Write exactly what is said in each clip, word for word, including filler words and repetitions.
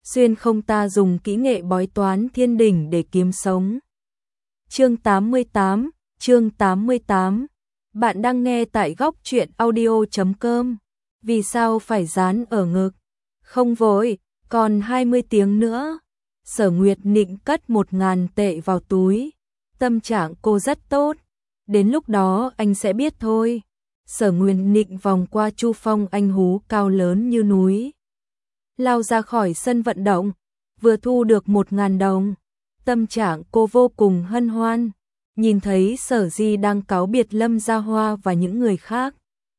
xuyên không ta dùng kỹ nghệ bói toán thiên đỉnh để kiếm sống. Chương tám mươi tám, chương tám mươi tám. Bạn đang nghe tại góc truyện audio chấm com. Vì sao phải dán ở ngực? Không vội, còn hai mươi tiếng nữa. Sở Nguyệt Nịnh cất một ngàn tệ vào túi. Tâm trạng cô rất tốt. Đến lúc đó anh sẽ biết thôi. Sở Nguyệt Nịnh vòng qua Chu Phong anh hú cao lớn như núi. Lao ra khỏi sân vận động, vừa thu được một ngàn đồng. Tâm trạng cô vô cùng hân hoan. Nhìn thấy Sở Di đang cáo biệt Lâm Gia Hoa và những người khác.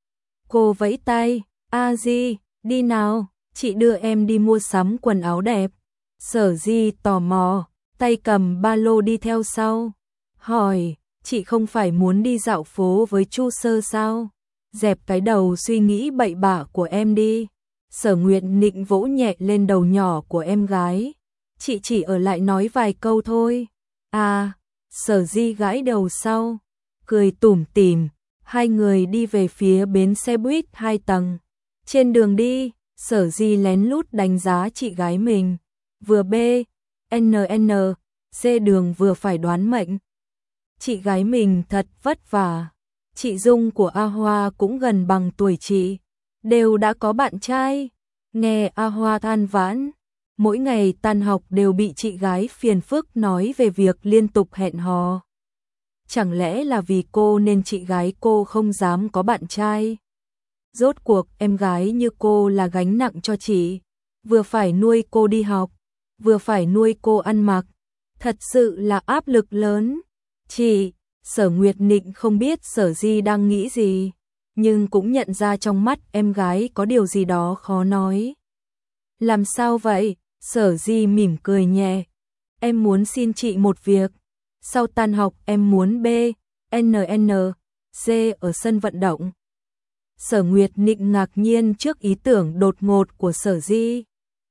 Cô vẫy tay, A Di, đi nào, chị đưa em đi mua sắm quần áo đẹp. Sở Di tò mò, tay cầm ba lô đi theo sau. Hỏi, chị không phải muốn đi dạo phố với Chu Sơ sao? Dẹp cái đầu suy nghĩ bậy bạ của em đi. Sở Nguyệt Nịnh vỗ nhẹ lên đầu nhỏ của em gái. Chị chỉ ở lại nói vài câu thôi. À, Sở Di gãi đầu sau, cười tủm tỉm. Hai người đi về phía bến xe buýt hai tầng. Trên đường đi, Sở Di lén lút đánh giá chị gái mình. Vừa B, N N, C đường vừa phải đoán mệnh. Chị gái mình thật vất vả. Chị Dung của A Hoa cũng gần bằng tuổi chị, đều đã có bạn trai. Nghe A Hoa than vãn, mỗi ngày tan học đều bị chị gái phiền phức nói về việc liên tục hẹn hò. Chẳng lẽ là vì cô nên chị gái cô không dám có bạn trai? Rốt cuộc em gái như cô là gánh nặng cho chị, vừa phải nuôi cô đi học, vừa phải nuôi cô ăn mặc, thật sự là áp lực lớn. Chị, Sở Nguyệt Nịnh không biết Sở Di đang nghĩ gì, nhưng cũng nhận ra trong mắt em gái có điều gì đó khó nói. Làm sao vậy? Sở Di mỉm cười nhẹ. Em muốn xin chị một việc. Sau tan học em muốn B, N N, C ở sân vận động. Sở Nguyệt Nịnh ngạc nhiên trước ý tưởng đột ngột của Sở Di.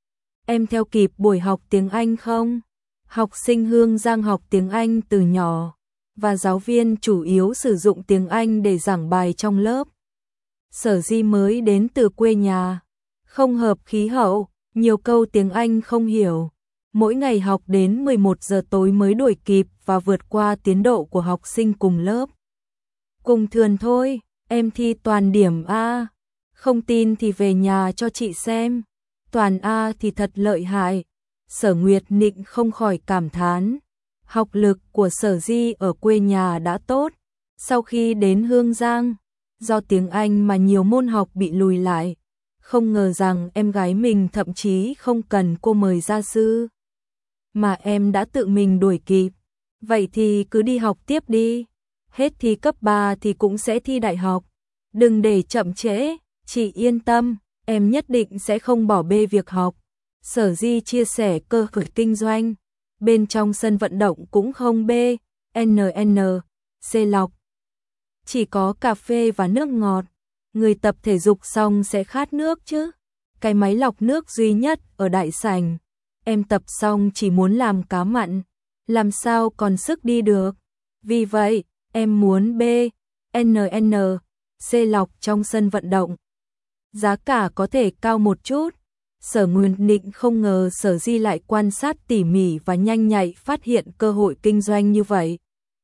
Em theo kịp buổi học tiếng Anh không? Học sinh Hương Giang học tiếng Anh từ nhỏ, và giáo viên chủ yếu sử dụng tiếng Anh để giảng bài trong lớp. Sở Di mới đến từ quê nhà, không hợp khí hậu, nhiều câu tiếng Anh không hiểu. Mỗi ngày học đến mười một giờ tối mới đuổi kịp và vượt qua tiến độ của học sinh cùng lớp. Cùng thường thôi, em thi toàn điểm A. Không tin thì về nhà cho chị xem. Toàn A thì thật lợi hại. Sở Nguyệt Nịnh không khỏi cảm thán. Học lực của Sở Di ở quê nhà đã tốt. Sau khi đến Hương Giang, do tiếng Anh mà nhiều môn học bị lùi lại. Không ngờ rằng em gái mình thậm chí không cần cô mời gia sư, mà em đã tự mình đuổi kịp. Vậy thì cứ đi học tiếp đi. Hết thi cấp ba thì cũng sẽ thi đại học. Đừng để chậm trễ, chị yên tâm, em nhất định sẽ không bỏ bê việc học. Sở Di chia sẻ cơ hội kinh doanh. Bên trong sân vận động cũng không B, N N, C lọc. Chỉ có cà phê và nước ngọt. Người tập thể dục xong sẽ khát nước chứ. Cái máy lọc nước duy nhất ở đại sảnh. Em tập xong chỉ muốn làm cá mặn, làm sao còn sức đi được. Vì vậy, em muốn B, N N, C lọc trong sân vận động. Giá cả có thể cao một chút. Sở Nguyệt Nịnh không ngờ Sở Di lại quan sát tỉ mỉ và nhanh nhạy phát hiện cơ hội kinh doanh như vậy.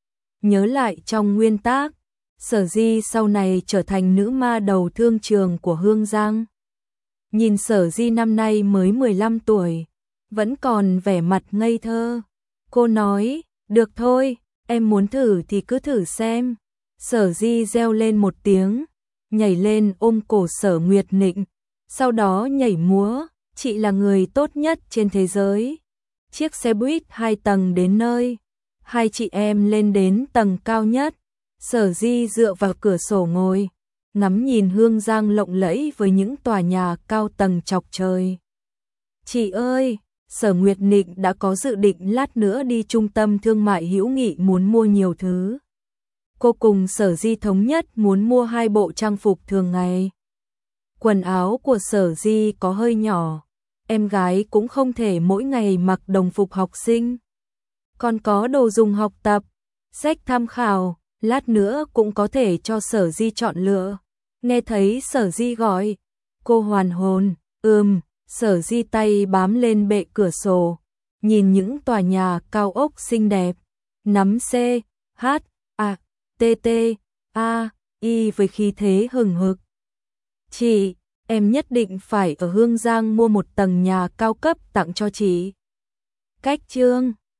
Nhớ lại trong nguyên tác, Sở Di sau này trở thành nữ ma đầu thương trường của Hương Giang. Nhìn Sở Di năm nay mới mười lăm tuổi, vẫn còn vẻ mặt ngây thơ. Cô nói, được thôi, em muốn thử thì cứ thử xem. Sở Di reo lên một tiếng, nhảy lên ôm cổ Sở Nguyệt Nịnh, sau đó nhảy múa. Chị là người tốt nhất trên thế giới. Chiếc xe buýt hai tầng đến nơi, hai chị em lên đến tầng cao nhất. Sở Di dựa vào cửa sổ ngồi, ngắm nhìn Hương Giang lộng lẫy với những tòa nhà cao tầng chọc trời. Chị ơi, Sở Nguyệt Nịnh đã có dự định lát nữa đi trung tâm thương mại hữu nghị muốn mua nhiều thứ. Cô cùng Sở Di thống nhất muốn mua hai bộ trang phục thường ngày. Quần áo của Sở Di có hơi nhỏ, em gái cũng không thể mỗi ngày mặc đồng phục học sinh. Còn có đồ dùng học tập, sách tham khảo, lát nữa cũng có thể cho Sở Di chọn lựa. Nghe thấy Sở Di gọi, cô hoàn hồn, ừm, Sở Di tay bám lên bệ cửa sổ, nhìn những tòa nhà cao ốc xinh đẹp, nắm C, H, A, T, T, A, Y với khí thế hừng hực. Chị, em nhất định phải ở Hương Giang mua một tầng nhà cao cấp tặng cho chị. Cách chương